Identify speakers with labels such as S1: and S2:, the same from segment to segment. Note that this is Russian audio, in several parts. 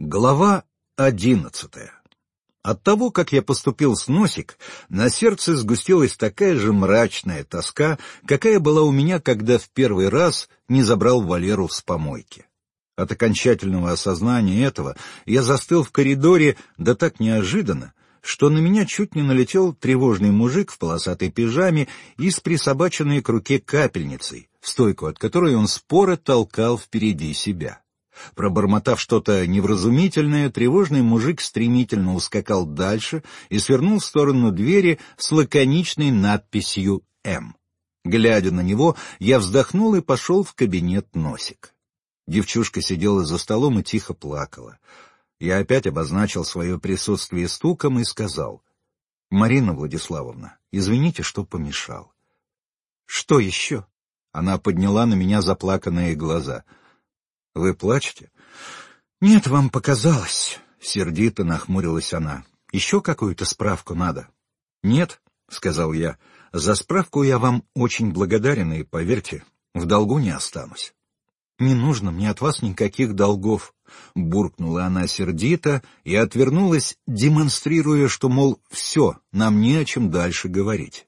S1: Глава 11. От того, как я поступил с Носик, на сердце сгустилась такая же мрачная тоска, какая была у меня, когда в первый раз не забрал Валеру с помойки. От окончательного осознания этого я застыл в коридоре, да так неожиданно, что на меня чуть не налетел тревожный мужик в полосатой пижаме и с присобаченной к руке капельницей, в стойку от которой он споро толкал впереди себя. Пробормотав что-то невразумительное, тревожный мужик стремительно ускакал дальше и свернул в сторону двери с лаконичной надписью «М». Глядя на него, я вздохнул и пошел в кабинет Носик. Девчушка сидела за столом и тихо плакала. Я опять обозначил свое присутствие стуком и сказал: «Марина Владиславовна, извините, что помешал». «Что еще?» Она подняла на меня заплаканные глаза. «Вы плачете?» «Нет, вам показалось», — сердито нахмурилась она. «Еще какую-то справку надо?» «Нет», — сказал я, — «за справку я вам очень благодарен, и, поверьте, в долгу не останусь». «Не нужно мне от вас никаких долгов», — буркнула она сердито и отвернулась, демонстрируя, что, мол, все, нам не о чем дальше говорить.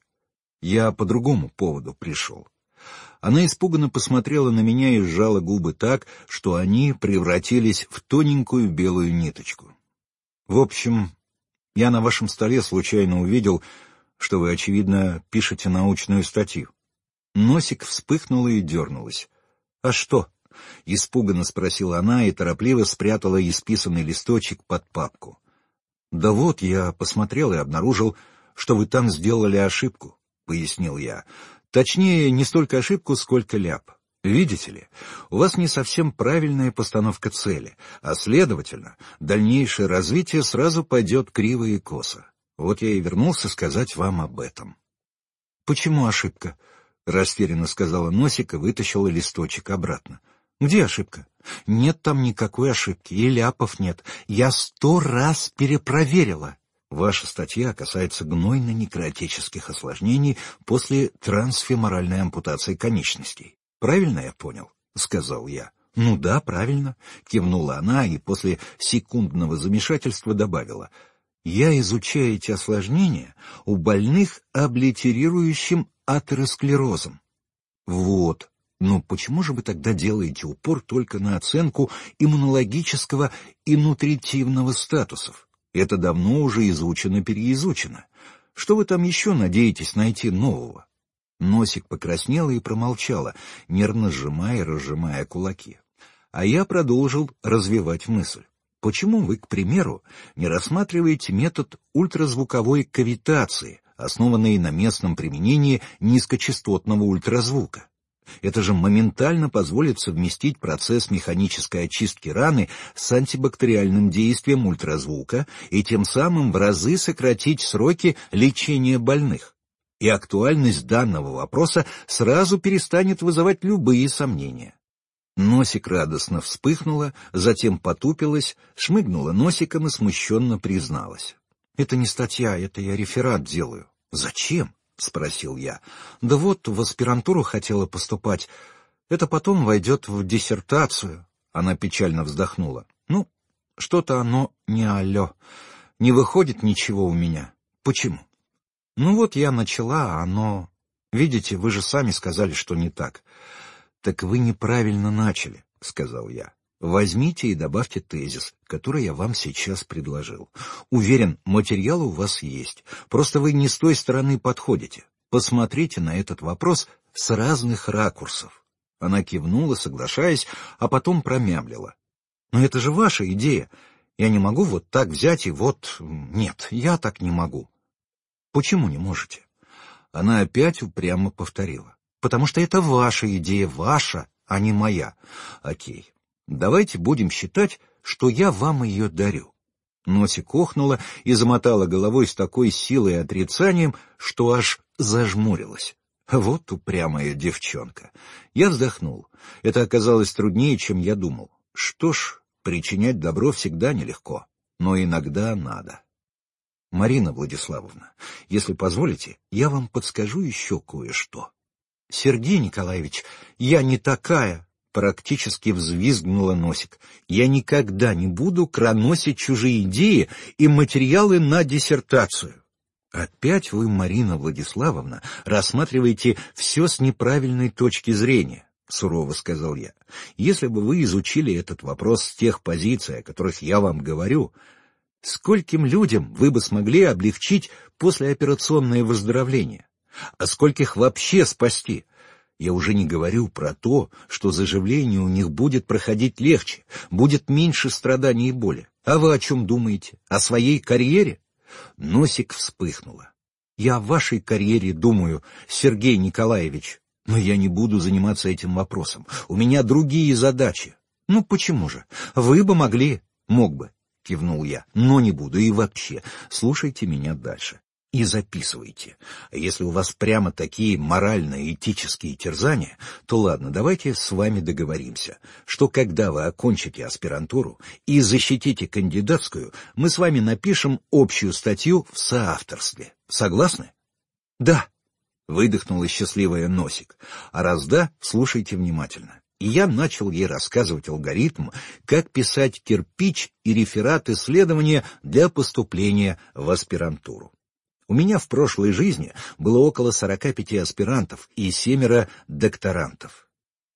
S1: Я по другому поводу пришел. Она испуганно посмотрела на меня и сжала губы так, что они превратились в тоненькую белую ниточку. «В общем, я на вашем столе случайно увидел, что вы, очевидно, пишете научную статью». Носик вспыхнула и дернулась. «А что?» — испуганно спросила она и торопливо спрятала исписанный листочек под папку. «Да вот, я посмотрел и обнаружил, что вы там сделали ошибку», — пояснил я. «Точнее, не столько ошибку, сколько ляп. Видите ли, у вас не совсем правильная постановка цели, а, следовательно, дальнейшее развитие сразу пойдет криво и косо. Вот я и вернулся сказать вам об этом». «Почему ошибка?» — растерянно сказала Носик и вытащила листочек обратно. «Где ошибка?» «Нет там никакой ошибки, и ляпов нет. Я 100 раз перепроверила». «Ваша статья касается гнойно-некроотических осложнений после трансфеморальной ампутации конечностей. Правильно я понял?» — сказал я. «Ну да, правильно», — кивнула она и после секундного замешательства добавила. «Я изучаю эти осложнения у больных облитерирующим атеросклерозом». «Вот. Но почему же вы тогда делаете упор только на оценку иммунологического и нутритивного статусов? Это давно уже изучено-переизучено. Что вы там еще надеетесь найти нового?» Носик покраснела и промолчала, нервно сжимая и разжимая кулаки. А я продолжил развивать мысль. Почему вы, к примеру, не рассматриваете метод ультразвуковой кавитации, основанный на местном применении низкочастотного ультразвука? Это же моментально позволит совместить процесс механической очистки раны с антибактериальным действием ультразвука и тем самым в разы сократить сроки лечения больных. И актуальность данного вопроса сразу перестанет вызывать любые сомнения. Носик радостно вспыхнула, затем потупилась, шмыгнула носиком и смущенно призналась: «Это не статья, это я реферат делаю». «Зачем?» — спросил я. «Да вот, в аспирантуру хотела поступать. Это потом войдет в диссертацию». Она печально вздохнула. «Ну, что-то оно не алло. Не выходит ничего у меня. Почему?» «Ну вот я начала, а оно... Видите, вы же сами сказали, что не так». «Так вы неправильно начали», — сказал я. «Возьмите и добавьте тезис, который я вам сейчас предложил. Уверен, материал у вас есть. Просто вы не с той стороны подходите. Посмотрите на этот вопрос с разных ракурсов». Она кивнула, соглашаясь, а потом промямлила: «Но это же ваша идея. Я не могу вот так взять и вот... Нет, я так не могу». «Почему не можете?» Она опять упрямо повторила. «Потому что это ваша идея, ваша, а не моя». «Окей. Давайте будем считать, что я вам ее дарю». Носик охнула и замотала головой с такой силой и отрицанием, что аж зажмурилась. Вот упрямая девчонка. Я вздохнул. Это оказалось труднее, чем я думал. Что ж, причинять добро всегда нелегко, но иногда надо. «Марина Владиславовна, если позволите, я вам подскажу еще кое-что». «Сергей Николаевич, я не такая», практически взвизгнула Носик. «Я никогда не буду кроносить чужие идеи и материалы на диссертацию». «Опять вы, Марина Владиславовна, рассматриваете все с неправильной точки зрения», — сурово сказал я. «Если бы вы изучили этот вопрос с тех позиций, о которых я вам говорю, скольким людям вы бы смогли облегчить послеоперационное выздоровление? А скольких вообще спасти? Я уже не говорю про то, что заживление у них будет проходить легче, будет меньше страданий и боли. А вы о чем думаете? О своей карьере?» Носик вспыхнула. «Я о вашей карьере думаю, Сергей Николаевич, но я не буду заниматься этим вопросом. У меня другие задачи». «Ну почему же? Вы бы могли». «Мог бы», — кивнул я, — «но не буду. И вообще, слушайте меня дальше. И записывайте. Если у вас прямо такие морально-этические терзания, то ладно, давайте с вами договоримся, что когда вы окончите аспирантуру и защитите кандидатскую, мы с вами напишем общую статью в соавторстве. Согласны?» «Да», — выдохнула счастливая Носик. «А раз да, слушайте внимательно». И я начал ей рассказывать алгоритм, как писать кирпич и реферат исследования для поступления в аспирантуру. У меня в прошлой жизни было около 45 аспирантов и 7 докторантов.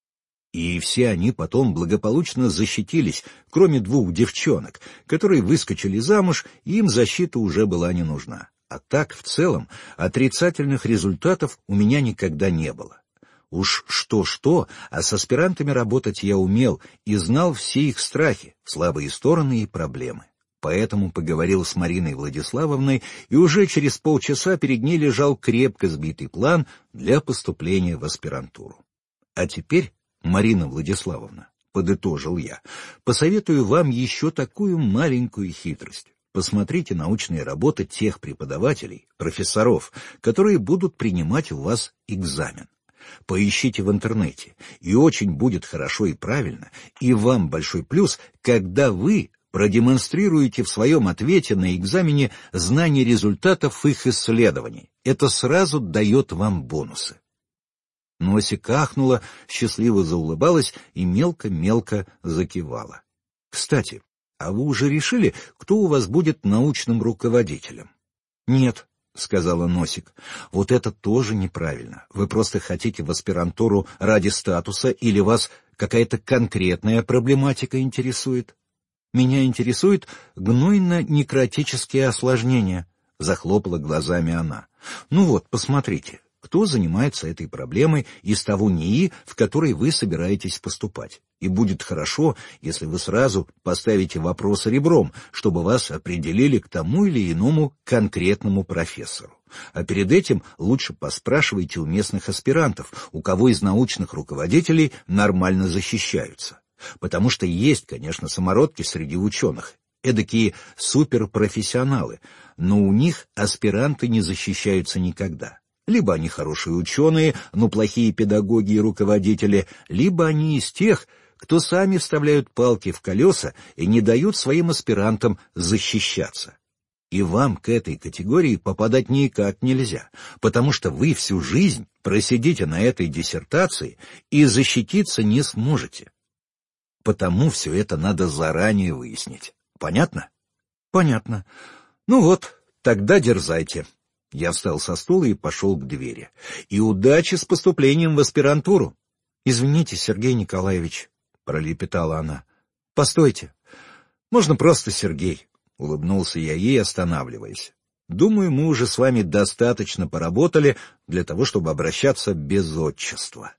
S1: И все они потом благополучно защитились, кроме 2 девчонок, которые выскочили замуж, и им защита уже была не нужна. А так, в целом, отрицательных результатов у меня никогда не было. Уж что-что, а с аспирантами работать я умел и знал все их страхи, слабые стороны и проблемы. Поэтому поговорил с Мариной Владиславовной, и уже через полчаса перед ней лежал крепко сбитый план для поступления в аспирантуру. «А теперь, Марина Владиславовна, — подытожил я, — посоветую вам еще такую маленькую хитрость. Посмотрите научные работы тех преподавателей, профессоров, которые будут принимать у вас экзамен. Поищите в интернете, и очень будет хорошо и правильно, и вам большой плюс, когда вы продемонстрируете в своем ответе на экзамене знание результатов их исследований. Это сразу дает вам бонусы». Носик ахнула, счастливо заулыбалась и мелко-мелко закивала. «Кстати, а вы уже решили, кто у вас будет научным руководителем?» «Нет», — сказала Носик. «Вот это тоже неправильно. Вы просто хотите в аспирантуру ради статуса или вас какая-то конкретная проблематика интересует?» «Меня интересуют гнойно-некротические осложнения», — захлопала глазами она. «Ну вот, посмотрите, кто занимается этой проблемой из того НИИ, в который вы собираетесь поступать. И будет хорошо, если вы сразу поставите вопрос ребром, чтобы вас определили к тому или иному конкретному профессору. А перед этим лучше поспрашивайте у местных аспирантов, у кого из научных руководителей нормально защищаются. Потому что есть, конечно, самородки среди ученых, эдакие суперпрофессионалы, но у них аспиранты не защищаются никогда. Либо они хорошие ученые, но плохие педагоги и руководители, либо они из тех, кто сами вставляют палки в колеса и не дают своим аспирантам защищаться. И вам к этой категории попадать никак нельзя, потому что вы всю жизнь просидите на этой диссертации и защититься не сможете. Потому все это надо заранее выяснить. Понятно? Понятно. Ну вот, тогда дерзайте. Я встал со стула и пошел к двери. И удачи с поступлением в аспирантуру. Извините, Сергей Николаевич, пролепетала она. Постойте. Можно просто Сергей, улыбнулся я ей, останавливаясь. Думаю, мы уже с вами достаточно поработали для того, чтобы обращаться без отчества.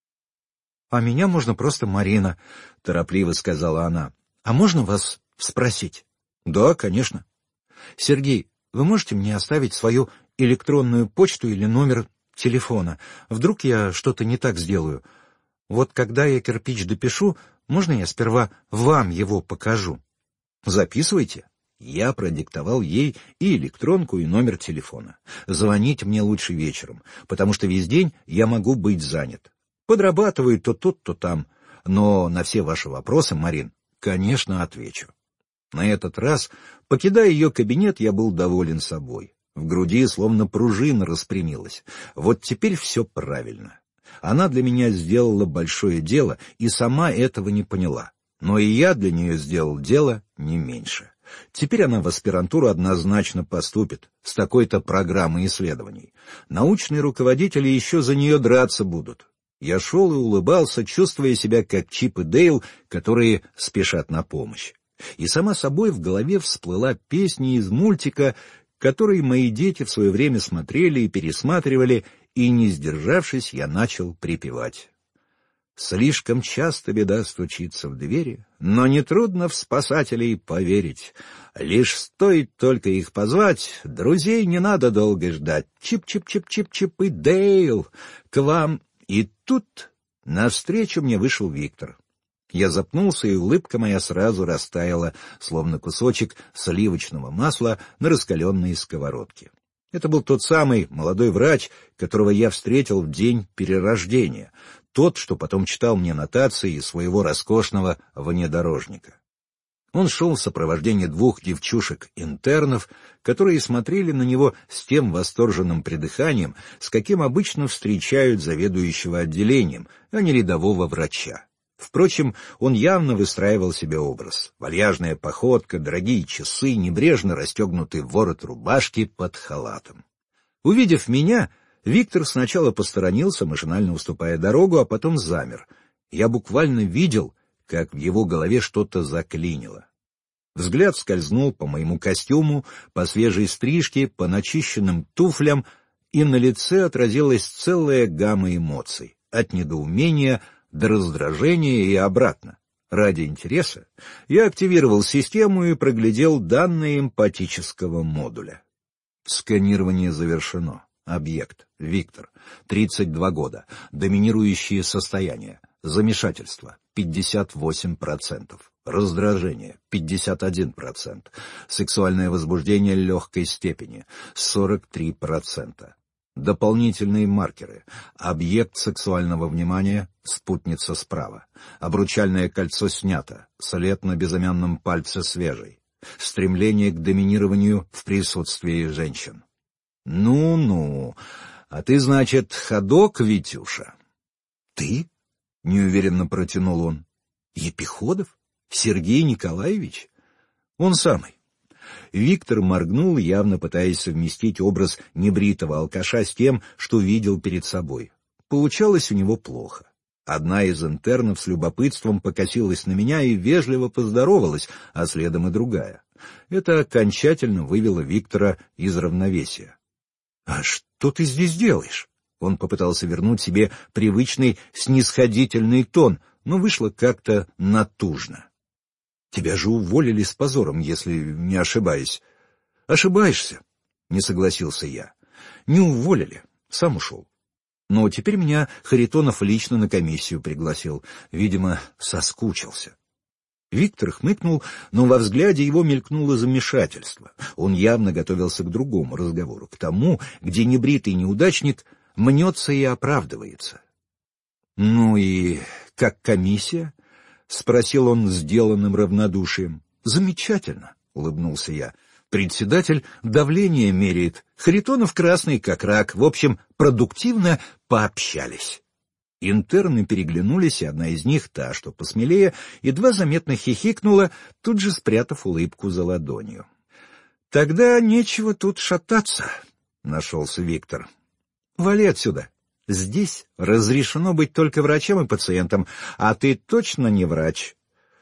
S1: «А меня можно просто Марина», — торопливо сказала она. «А можно вас спросить?» «Да, конечно». «Сергей, вы можете мне оставить свою электронную почту или номер телефона? Вдруг я что-то не так сделаю? Вот когда я кирпич допишу, можно я сперва вам его покажу?» «Записывайте». Я продиктовал ей и электронку, и номер телефона. «Звонить мне лучше вечером, потому что весь день я могу быть занят. Подрабатываю то тут, то там. Но на все ваши вопросы, Марин, конечно, отвечу». На этот раз, покидая ее кабинет, я был доволен собой. В груди словно пружина распрямилась. Вот теперь все правильно. Она для меня сделала большое дело и сама этого не поняла. Но и я для нее сделал дело не меньше. Теперь она в аспирантуру однозначно поступит, с такой-то программой исследований. Научные руководители еще за нее драться будут. Я шел и улыбался, чувствуя себя как Чип и Дейл, которые спешат на помощь. И сама собой в голове всплыла песня из мультика, который мои дети в свое время смотрели и пересматривали, и, не сдержавшись, я начал припевать. Слишком часто беда стучится в двери, но нетрудно в спасателей поверить. Лишь стоит только их позвать, друзей не надо долго ждать. Чип-чип-чип-чип-чип и Дейл, к вам. И тут навстречу мне вышел Виктор. Я запнулся, и улыбка моя сразу растаяла, словно кусочек сливочного масла на раскаленной сковородке. Это был тот самый молодой врач, которого я встретил в день перерождения, тот, что потом читал мне нотации из своего роскошного внедорожника. Он шел в сопровождении 2 девчушек-интернов, которые смотрели на него с тем восторженным придыханием, с каким обычно встречают заведующего отделением, а не рядового врача. Впрочем, он явно выстраивал себе образ. Вальяжная походка, дорогие часы, небрежно расстегнутый ворот рубашки под халатом. Увидев меня, Виктор сначала посторонился, машинально уступая дорогу, а потом замер. Я буквально видел, как в его голове что-то заклинило. Взгляд скользнул по моему костюму, по свежей стрижке, по начищенным туфлям, и на лице отразилась целая гамма эмоций, от недоумения до раздражения и обратно. Ради интереса я активировал систему и проглядел данные эмпатического модуля. Сканирование завершено. Объект. Виктор. 32 года. Доминирующие состояния. Замешательство. 58%. Раздражение. 51%. Сексуальное возбуждение легкой степени. 43%. Дополнительные маркеры. Объект сексуального внимания — спутница справа. Обручальное кольцо снято. След на безымянном пальце свежий. Стремление к доминированию в присутствии женщин. Ну-ну, а ты, значит, ходок, Витюша? Ты? — неуверенно протянул он. Епиходов? Сергей Николаевич? Он самый. Виктор моргнул, явно пытаясь совместить образ небритого алкаша с тем, что видел перед собой. Получалось у него плохо. Одна из интернов с любопытством покосилась на меня и вежливо поздоровалась, а следом и другая. Это окончательно вывело Виктора из равновесия. — А что ты здесь делаешь? Он попытался вернуть себе привычный снисходительный тон, но вышло как-то натужно. — Тебя же уволили с позором, если не ошибаюсь. — Ошибаешься, — не согласился я. — Не уволили, сам ушел. Но теперь меня Харитонов лично на комиссию пригласил. Видимо, соскучился. Виктор хмыкнул, но во взгляде его мелькнуло замешательство. Он явно готовился к другому разговору, к тому, где небритый неудачник мнется и оправдывается. — Ну и как комиссия? — спросил он сделанным равнодушием. — Замечательно, — улыбнулся я. Председатель давление меряет. Харитонов красный как рак. В общем, продуктивно пообщались. Интерны переглянулись, и одна из них, та, что посмелее, едва заметно хихикнула, тут же спрятав улыбку за ладонью. — Тогда нечего тут шататься, — нашелся Виктор. — Вали отсюда. Здесь разрешено быть только врачам и пациентам, а ты точно не врач.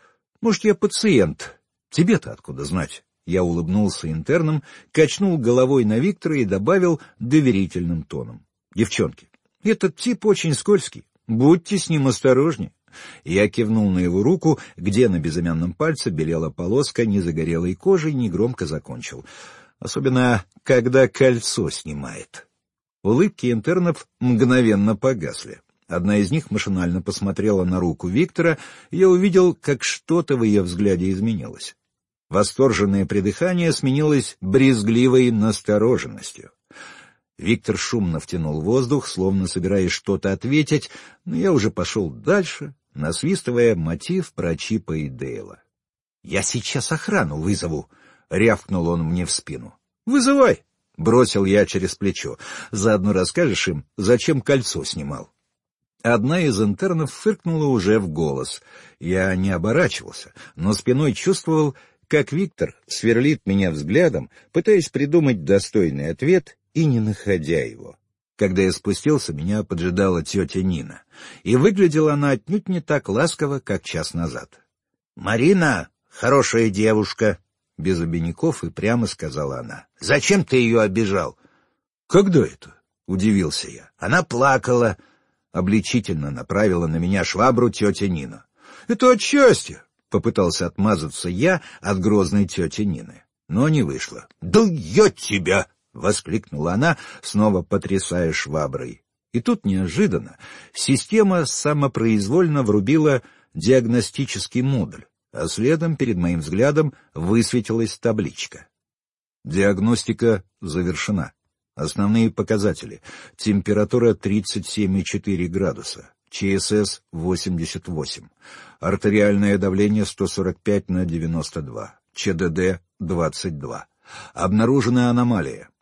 S1: — Может, я пациент? Тебе-то откуда знать? Я улыбнулся интернам, качнул головой на Виктора и добавил доверительным тоном. — Девчонки, этот тип очень скользкий. Будьте с ним осторожнее. Я кивнул на его руку, где на безымянном пальце белела полоска незагорелой кожи, и негромко закончил. Особенно, когда кольцо снимает. Улыбки интернов мгновенно погасли. Одна из них машинально посмотрела на руку Виктора, и я увидел, как что-то в ее взгляде изменилось. Восторженное придыхание сменилось брезгливой настороженностью. Виктор шумно втянул воздух, словно собираясь что-то ответить, но я уже пошел дальше, насвистывая мотив про Чипа и Дейла. — Я сейчас охрану вызову, — рявкнул он мне в спину. — Вызывай, — бросил я через плечо. — Заодно расскажешь им, зачем кольцо снимал. Одна из интернов фыркнула уже в голос. Я не оборачивался, но спиной чувствовал, как Виктор сверлит меня взглядом, пытаясь придумать достойный ответ и не находя его. Когда я спустился, меня поджидала тетя Нина, и выглядела она отнюдь не так ласково, как час назад. — Марина, хорошая девушка, — без обиняков и прямо сказала она. — Зачем ты ее обижал? — Когда это? — удивился я. — Она плакала. Обличительно направила на меня швабру тетя Нина. — Это от счастья! — попытался отмазаться я от грозной тети Нины, но не вышло. — Да я тебя! — воскликнула она, снова потрясая шваброй. И тут неожиданно система самопроизвольно врубила диагностический модуль, а следом перед моим взглядом высветилась табличка. Диагностика завершена. Основные показатели. Температура 37,4 градуса. ЧСС 88. Артериальное давление 145/92. ЧДД 22. Обнаружена аномалия.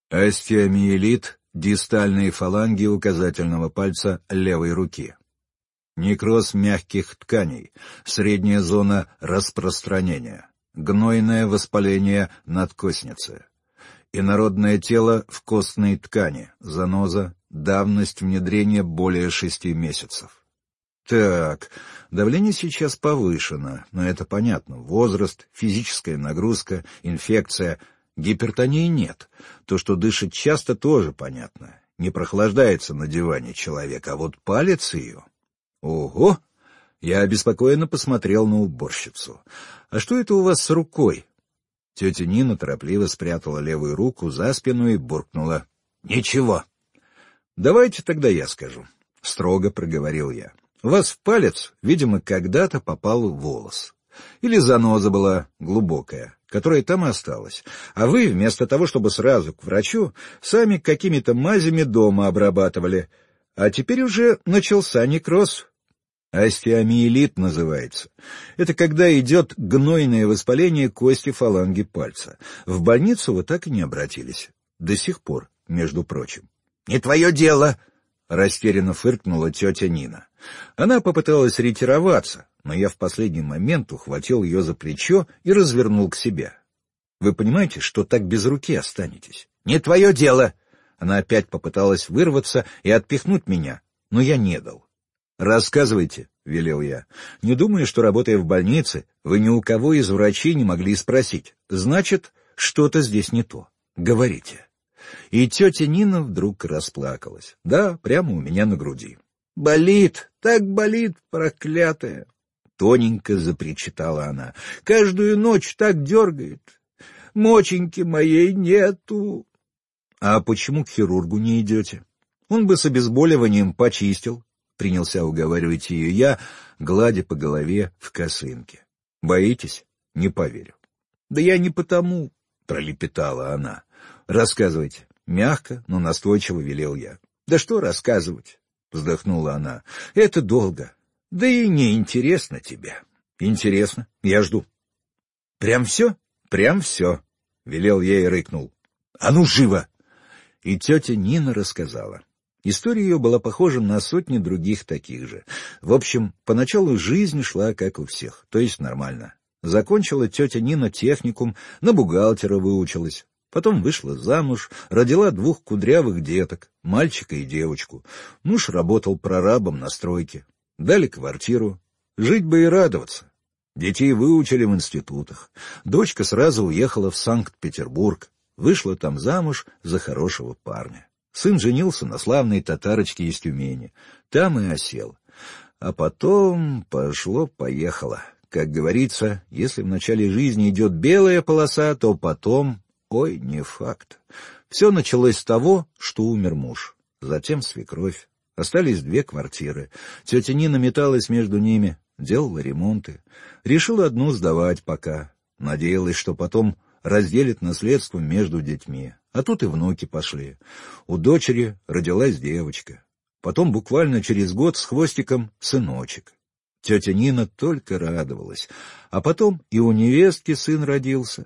S1: Остеомиелит дистальной фаланги указательного пальца левой руки. Некроз мягких тканей. Средняя зона распространения. Гнойное воспаление надкостницы. Инородное тело в костной ткани, заноза, давность внедрения более 6 месяцев. Так, давление сейчас повышено, но это понятно. Возраст, физическая нагрузка, инфекция, гипертонии нет. То, что дышит часто, тоже понятно. Не прохлаждается на диване человек, а вот палец ее... Ого! Я обеспокоенно посмотрел на уборщицу. А что это у вас с рукой? Тетя Нина торопливо спрятала левую руку за спину и буркнула. — Ничего. — Давайте тогда я скажу, — строго проговорил я. — У вас в палец, видимо, когда-то попал волос. Или заноза была глубокая, которая там и осталась. А вы, вместо того, чтобы сразу к врачу, сами какими-то мазями дома обрабатывали. А теперь уже начался некроз. Остеомиелит называется. Это когда идет гнойное воспаление кости фаланги пальца. В больницу вы так и не обратились. До сих пор, между прочим. — Не твое дело! — растерянно фыркнула тетя Нина. Она попыталась ретироваться, но я в последний момент ухватил ее за плечо и развернул к себе. — Вы понимаете, что так без руки останетесь? — Не твое дело! Она опять попыталась вырваться и отпихнуть меня, но я не дал. «Рассказывайте», — велел я. «Не думаю, что, работая в больнице, вы ни у кого из врачей не могли спросить. Значит, что-то здесь не то. Говорите». И тетя Нина вдруг расплакалась. Да, прямо у меня на груди. «Болит, так болит, проклятая!» Тоненько запричитала она. «Каждую ночь так дергает. Моченьки моей нету». «А почему к хирургу не идете? Он бы с обезболиванием почистил». Принялся уговаривать ее я, гладя по голове в косынке. — Боитесь? Не поверю. — Да я не потому, — пролепетала она. — Рассказывайте. Мягко, но настойчиво велел я. — Да что рассказывать? — вздохнула она. — Это долго. Да и не интересно тебе. — Интересно. Я жду. — Прям все? — Прям все, — велел я и рыкнул. — А ну, живо! И тетя Нина рассказала. История ее была похожа на сотни других таких же. В общем, поначалу жизнь шла как у всех, то есть нормально. Закончила тетя Нина техникум, на бухгалтера выучилась. Потом вышла замуж, родила 2 кудрявых деток, мальчика и девочку. Муж работал прорабом на стройке. Дали квартиру. Жить бы и радоваться. Детей выучили в институтах. Дочка сразу уехала в Санкт-Петербург. Вышла там замуж за хорошего парня. Сын женился на славной татарочке из Тюмени. Там и осел. А потом пошло-поехало. Как говорится, если в начале жизни идет белая полоса, то потом... Ой, не факт. Все началось с того, что умер муж. Затем свекровь. Остались 2 квартиры. Тетя Нина металась между ними, делала ремонты. Решила одну сдавать пока. Надеялась, что потом разделит наследство между детьми. А тут и внуки пошли. У дочери родилась девочка. Потом буквально через год с хвостиком сыночек. Тетя Нина только радовалась. А потом и у невестки сын родился.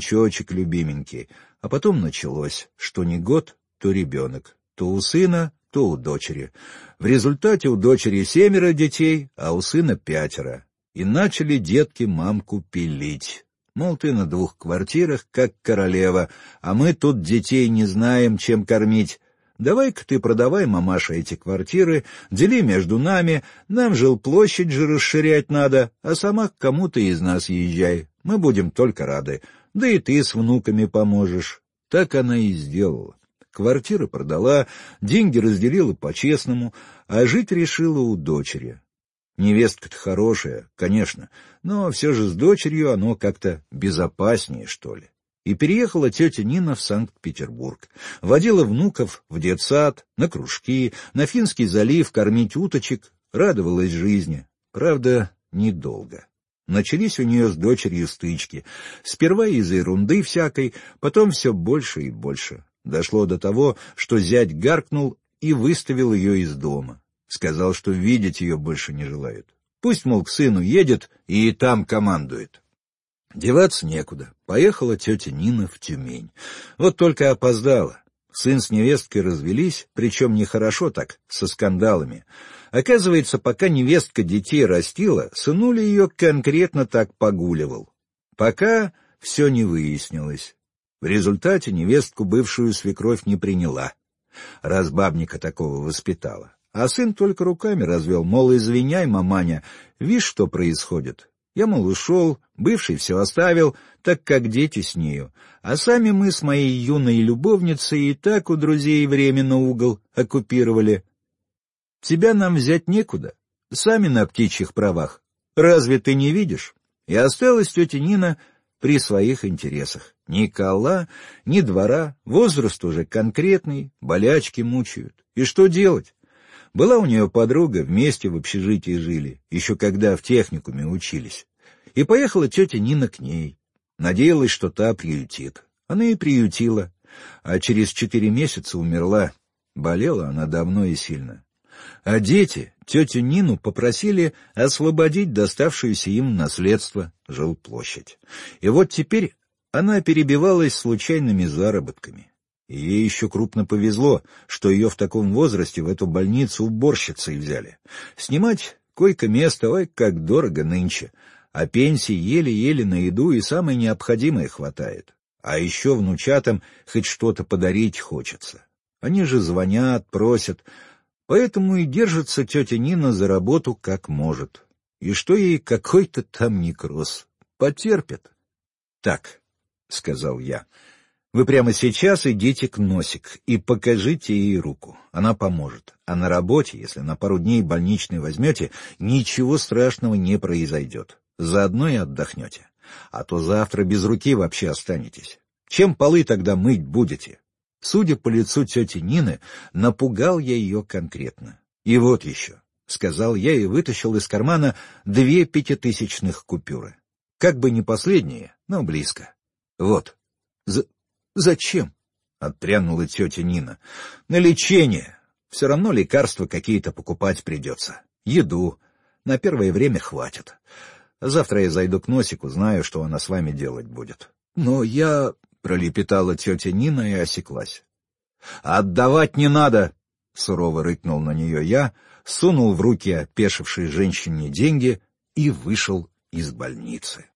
S1: Внучочек любименький. А потом началось, что не год, то ребенок. То у сына, что у дочери. В результате у дочери 7 детей, а у сына 5. И начали детки мамку пилить. Мол, ты на 2 квартирах, как королева, а мы тут детей не знаем, чем кормить. Давай-ка ты продавай, мамаша, эти квартиры, дели между нами, нам жилплощадь же расширять надо, а сама к кому-то из нас езжай, мы будем только рады, да и ты с внуками поможешь. Так она и сделала. Квартиры продала, деньги разделила по-честному, а жить решила у дочери. Невестка-то хорошая, конечно, но все же с дочерью оно как-то безопаснее, что ли. И переехала тетя Нина в Санкт-Петербург. Водила внуков в детсад, на кружки, на Финский залив кормить уточек, радовалась жизни. Правда, недолго. Начались у нее с дочерью стычки. Сперва из-за ерунды всякой, потом все больше и больше. Дошло до того, что зять гаркнул и выставил ее из дома. Сказал, что видеть ее больше не желает. Пусть, мол, к сыну едет и там командует. Деваться некуда. Поехала тетя Нина в Тюмень. Вот только опоздала. Сын с невесткой развелись, причем нехорошо так, со скандалами. Оказывается, пока невестка детей растила, сынуля ее конкретно так погуливал. Пока все не выяснилось. В результате невестку бывшую свекровь не приняла. Раз бабника такого воспитала. А сын только руками развел, мол, извиняй, маманя, видишь, что происходит. Я, мол, ушел, бывший все оставил, так как дети с нею, а сами мы с моей юной любовницей и так у друзей временно угол оккупировали. Тебя нам взять некуда, сами на птичьих правах. Разве ты не видишь? И осталась тетя Нина при своих интересах. Ни кола, ни двора, возраст уже конкретный, болячки мучают. И что делать? Была у нее подруга, вместе в общежитии жили, еще когда в техникуме учились. И поехала тетя Нина к ней. Надеялась, что та приютит. Она и приютила, а через 4 месяца умерла. Болела она давно и сильно. А дети тетю Нину попросили освободить доставшуюся им наследство, жилплощадь. И вот теперь она перебивалась случайными заработками. И ей еще крупно повезло, что ее в таком возрасте в эту больницу уборщицей взяли. Снимать койко-место, ой, как дорого нынче, а пенсии еле-еле на еду и самое необходимое хватает. А еще внучатам хоть что-то подарить хочется. Они же звонят, просят, поэтому и держится тетя Нина за работу как может. И что ей какой-то там некроз, потерпит. — Так, — сказал я, — вы прямо сейчас идите к Носик и покажите ей руку. Она поможет. А на работе, если на пару дней больничный возьмете, ничего страшного не произойдет. Заодно и отдохнете. А то завтра без руки вообще останетесь. Чем полы тогда мыть будете? Судя по лицу тети Нины, напугал я ее конкретно. И вот еще, — сказал я и вытащил из кармана 2 пятитысячных купюры. Как бы не последние, но близко. Вот. «Зачем?» — отпрянула тетя Нина. «На лечение. Все равно лекарства какие-то покупать придется. Еду. На первое время хватит. Завтра я зайду к Носику, знаю, что она с вами делать будет». «Но я...» — пролепетала тетя Нина и осеклась. «Отдавать не надо!» — сурово рыкнул на нее я, сунул в руки опешившей женщине деньги и вышел из больницы.